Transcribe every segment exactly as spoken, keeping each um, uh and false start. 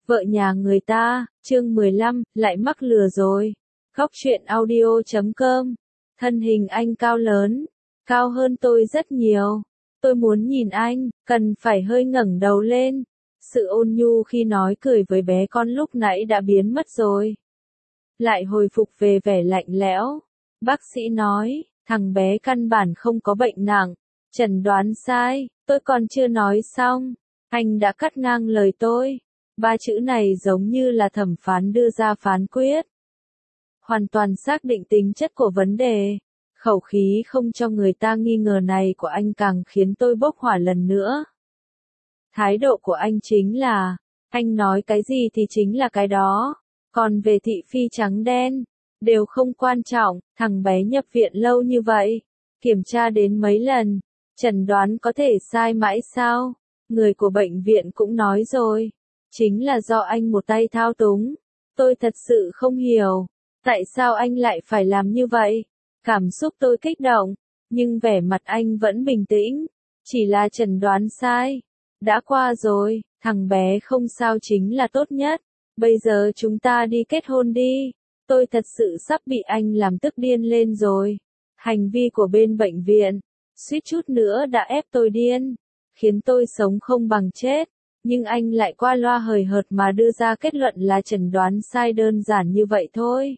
Vợ nhà người ta, chương mười lăm, lại mắc lừa rồi. Góc truyện audio chấm com. Thân hình anh cao lớn, cao hơn tôi rất nhiều. Tôi muốn nhìn anh, cần phải hơi ngẩng đầu lên. Sự ôn nhu khi nói cười với bé con lúc nãy đã biến mất rồi. Lại hồi phục về vẻ lạnh lẽo. Bác sĩ nói, thằng bé căn bản không có bệnh nặng. Chẩn đoán sai, tôi còn chưa nói xong. Anh đã cắt ngang lời tôi. Ba chữ này giống như là thẩm phán đưa ra phán quyết. Hoàn toàn xác định tính chất của vấn đề. Khẩu khí không cho người ta nghi ngờ này của anh càng khiến tôi bốc hỏa lần nữa. Thái độ của anh chính là, anh nói cái gì thì chính là cái đó. Còn về thị phi trắng đen, đều không quan trọng. Thằng bé nhập viện lâu như vậy, kiểm tra đến mấy lần, chẩn đoán có thể sai mãi sao? Người của bệnh viện cũng nói rồi. Chính là do anh một tay thao túng. Tôi thật sự không hiểu. Tại sao anh lại phải làm như vậy? Cảm xúc tôi kích động. Nhưng vẻ mặt anh vẫn bình tĩnh. Chỉ là chẩn đoán sai. Đã qua rồi. Thằng bé không sao chính là tốt nhất. Bây giờ chúng ta đi kết hôn đi. Tôi thật sự sắp bị anh làm tức điên lên rồi. Hành vi của bên bệnh viện, suýt chút nữa đã ép tôi điên. Khiến tôi sống không bằng chết. Nhưng anh lại qua loa hời hợt mà đưa ra kết luận là chẩn đoán sai đơn giản như vậy thôi.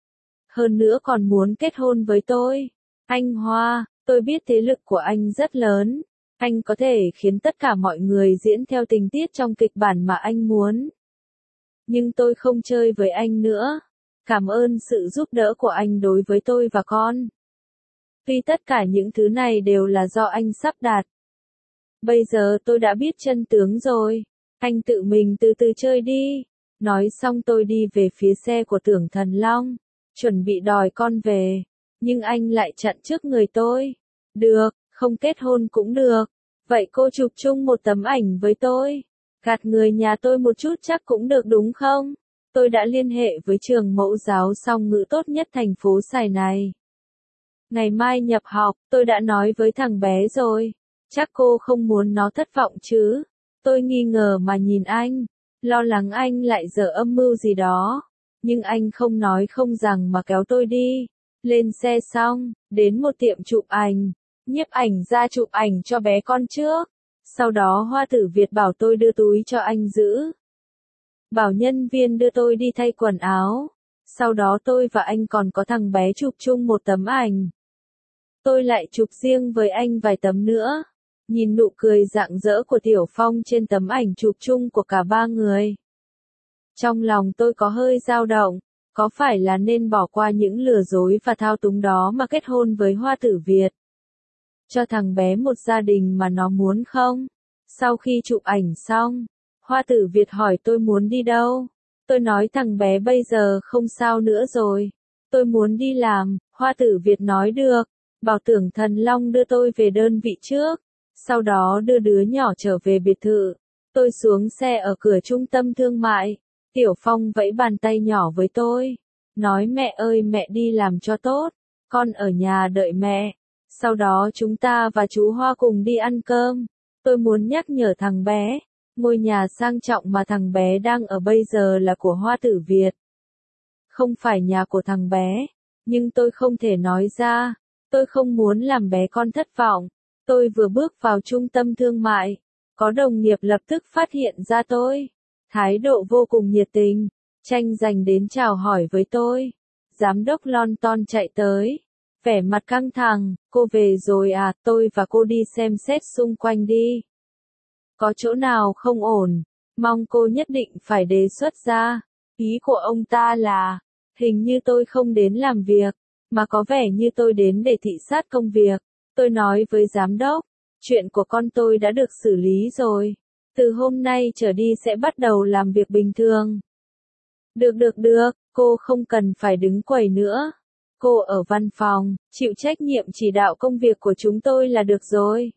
Hơn nữa còn muốn kết hôn với tôi. Anh Hoa, tôi biết thế lực của anh rất lớn. Anh có thể khiến tất cả mọi người diễn theo tình tiết trong kịch bản mà anh muốn. Nhưng tôi không chơi với anh nữa. Cảm ơn sự giúp đỡ của anh đối với tôi và con. Tuy tất cả những thứ này đều là do anh sắp đặt. Bây giờ tôi đã biết chân tướng rồi. Anh tự mình từ từ chơi đi. Nói xong tôi đi về phía xe của Tưởng Thần Long. Chuẩn bị đòi con về. Nhưng anh lại chặn trước người tôi. Được, không kết hôn cũng được. Vậy cô chụp chung một tấm ảnh với tôi. Gạt người nhà tôi một chút chắc cũng được đúng không? Tôi đã liên hệ với trường mẫu giáo song ngữ tốt nhất thành phố Sài này. Ngày mai nhập học, tôi đã nói với thằng bé rồi. Chắc cô không muốn nó thất vọng chứ. Tôi nghi ngờ mà nhìn anh. Lo lắng anh lại dở âm mưu gì đó. Nhưng anh không nói không rằng mà kéo tôi đi. Lên xe xong, đến một tiệm chụp ảnh. Nhiếp ảnh ra chụp ảnh cho bé con trước. Sau đó Hoa Tử Việt bảo tôi đưa túi cho anh giữ. Bảo nhân viên đưa tôi đi thay quần áo. Sau đó tôi và anh còn có thằng bé chụp chung một tấm ảnh. Tôi lại chụp riêng với anh vài tấm nữa. Nhìn nụ cười rạng rỡ của Tiểu Phong trên tấm ảnh chụp chung của cả ba người. Trong lòng tôi có hơi dao động. Có phải là nên bỏ qua những lừa dối và thao túng đó mà kết hôn với Hoa Tử Việt? Cho thằng bé một gia đình mà nó muốn không? Sau khi chụp ảnh xong, Hoa Tử Việt hỏi tôi muốn đi đâu. Tôi nói thằng bé bây giờ không sao nữa rồi. Tôi muốn đi làm. Hoa Tử Việt nói được. Bảo Tưởng Thần Long đưa tôi về đơn vị trước. Sau đó đưa đứa nhỏ trở về biệt thự. Tôi xuống xe ở cửa trung tâm thương mại. Tiểu Phong vẫy bàn tay nhỏ với tôi. Nói mẹ ơi mẹ đi làm cho tốt. Con ở nhà đợi mẹ. Sau đó chúng ta và chú Hoa cùng đi ăn cơm. Tôi muốn nhắc nhở thằng bé. Ngôi nhà sang trọng mà thằng bé đang ở bây giờ là của Hoa Tử Việt. Không phải nhà của thằng bé. Nhưng tôi không thể nói ra. Tôi không muốn làm bé con thất vọng. Tôi vừa bước vào trung tâm thương mại. Có đồng nghiệp lập tức phát hiện ra tôi. Thái độ vô cùng nhiệt tình. Tranh giành đến chào hỏi với tôi. Giám đốc lon ton chạy tới. Vẻ mặt căng thẳng. Cô về rồi à, tôi và cô đi xem xét xung quanh đi. Có chỗ nào không ổn? Mong cô nhất định phải đề xuất ra. Ý của ông ta là, hình như tôi không đến làm việc, mà có vẻ như tôi đến để thị sát công việc. Tôi nói với giám đốc, chuyện của con tôi đã được xử lý rồi. Từ hôm nay trở đi sẽ bắt đầu làm việc bình thường. Được được được, cô không cần phải đứng quầy nữa. Cô ở văn phòng, chịu trách nhiệm chỉ đạo công việc của chúng tôi là được rồi.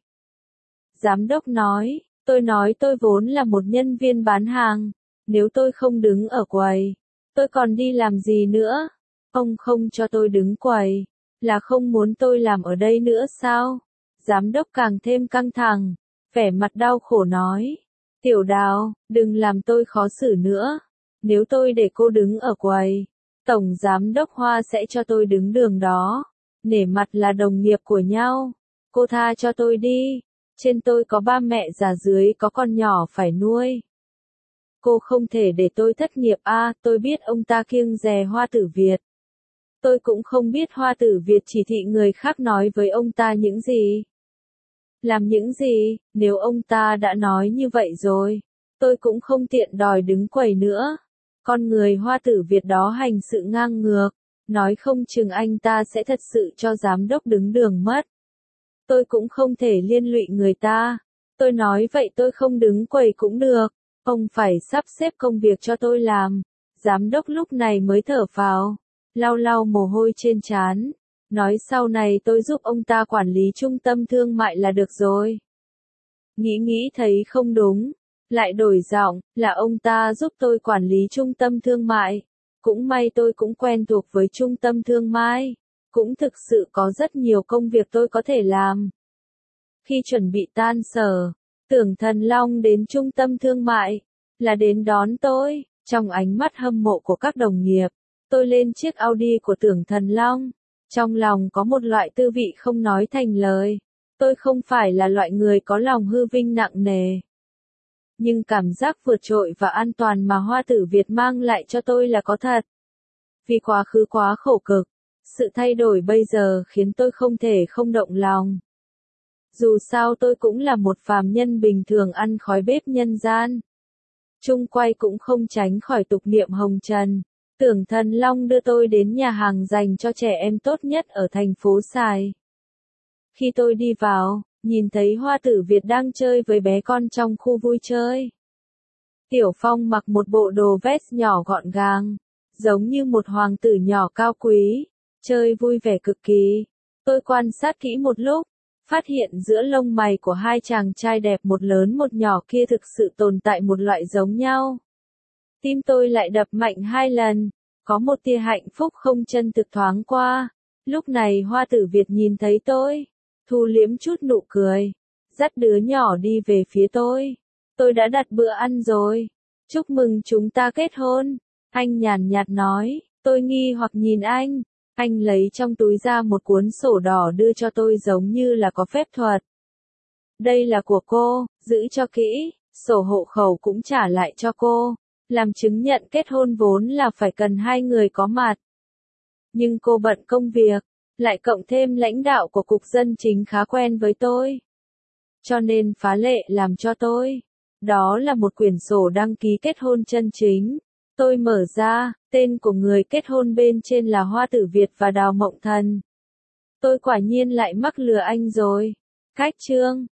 Giám đốc nói, tôi nói tôi vốn là một nhân viên bán hàng. Nếu tôi không đứng ở quầy, tôi còn đi làm gì nữa? Ông không cho tôi đứng quầy, là không muốn tôi làm ở đây nữa sao? Giám đốc càng thêm căng thẳng, vẻ mặt đau khổ nói. Tiểu Đào, đừng làm tôi khó xử nữa. Nếu tôi để cô đứng ở quầy, Tổng Giám đốc Hoa sẽ cho tôi đứng đường đó. Nể mặt là đồng nghiệp của nhau. Cô tha cho tôi đi. Trên tôi có ba mẹ già, dưới có con nhỏ phải nuôi. Cô không thể để tôi thất nghiệp à, tôi biết ông ta kiêng dè Hoa Tử Việt. Tôi cũng không biết Hoa Tử Việt chỉ thị người khác nói với ông ta những gì. Làm những gì, nếu ông ta đã nói như vậy rồi, tôi cũng không tiện đòi đứng quầy nữa. Con người Hoa Tử Việt đó hành sự ngang ngược, nói không chừng anh ta sẽ thật sự cho giám đốc đứng đường mất. Tôi cũng không thể liên lụy người ta. Tôi nói vậy tôi không đứng quầy cũng được, ông phải sắp xếp công việc cho tôi làm. Giám đốc lúc này mới thở phào, lau lau mồ hôi trên trán, nói sau này tôi giúp ông ta quản lý trung tâm thương mại là được rồi. Nghĩ nghĩ thấy không đúng, lại đổi giọng, là ông ta giúp tôi quản lý trung tâm thương mại. Cũng may tôi cũng quen thuộc với trung tâm thương mại, cũng thực sự có rất nhiều công việc tôi có thể làm. Khi chuẩn bị tan sở, Tưởng Thần Long đến trung tâm thương mại, là đến đón tôi. Trong ánh mắt hâm mộ của các đồng nghiệp, tôi lên chiếc Audi của Tưởng Thần Long. Trong lòng có một loại tư vị không nói thành lời. Tôi không phải là loại người có lòng hư vinh nặng nề. Nhưng cảm giác vượt trội và an toàn mà Hoa Tử Việt mang lại cho tôi là có thật. Vì quá khứ quá khổ cực, sự thay đổi bây giờ khiến tôi không thể không động lòng. Dù sao tôi cũng là một phàm nhân bình thường ăn khói bếp nhân gian. Chung quay cũng không tránh khỏi tục niệm hồng trần. Tưởng Thần Long đưa tôi đến nhà hàng dành cho trẻ em tốt nhất ở thành phố Sài. Khi tôi đi vào, nhìn thấy Hoa Tử Việt đang chơi với bé con trong khu vui chơi. Tiểu Phong mặc một bộ đồ vest nhỏ gọn gàng, giống như một hoàng tử nhỏ cao quý, chơi vui vẻ cực kỳ. Tôi quan sát kỹ một lúc, phát hiện giữa lông mày của hai chàng trai đẹp một lớn một nhỏ kia thực sự tồn tại một loại giống nhau. Tim tôi lại đập mạnh hai lần, có một tia hạnh phúc không chân thực thoáng qua. Lúc này Hoa Tử Việt nhìn thấy tôi, thu liếm chút nụ cười, dắt đứa nhỏ đi về phía tôi. Tôi đã đặt bữa ăn rồi, chúc mừng chúng ta kết hôn. Anh nhàn nhạt nói, tôi nghi hoặc nhìn anh. Anh lấy trong túi ra một cuốn sổ đỏ đưa cho tôi giống như là có phép thuật. Đây là của cô, giữ cho kỹ, sổ hộ khẩu cũng trả lại cho cô. Làm chứng nhận kết hôn vốn là phải cần hai người có mặt. Nhưng cô bận công việc, lại cộng thêm lãnh đạo của Cục Dân Chính khá quen với tôi. Cho nên phá lệ làm cho tôi. Đó là một quyển sổ đăng ký kết hôn chân chính. Tôi mở ra, tên của người kết hôn bên trên là Hoa Tử Việt và Đào Mộng Thần. Tôi quả nhiên lại mắc lừa anh rồi. Cách chương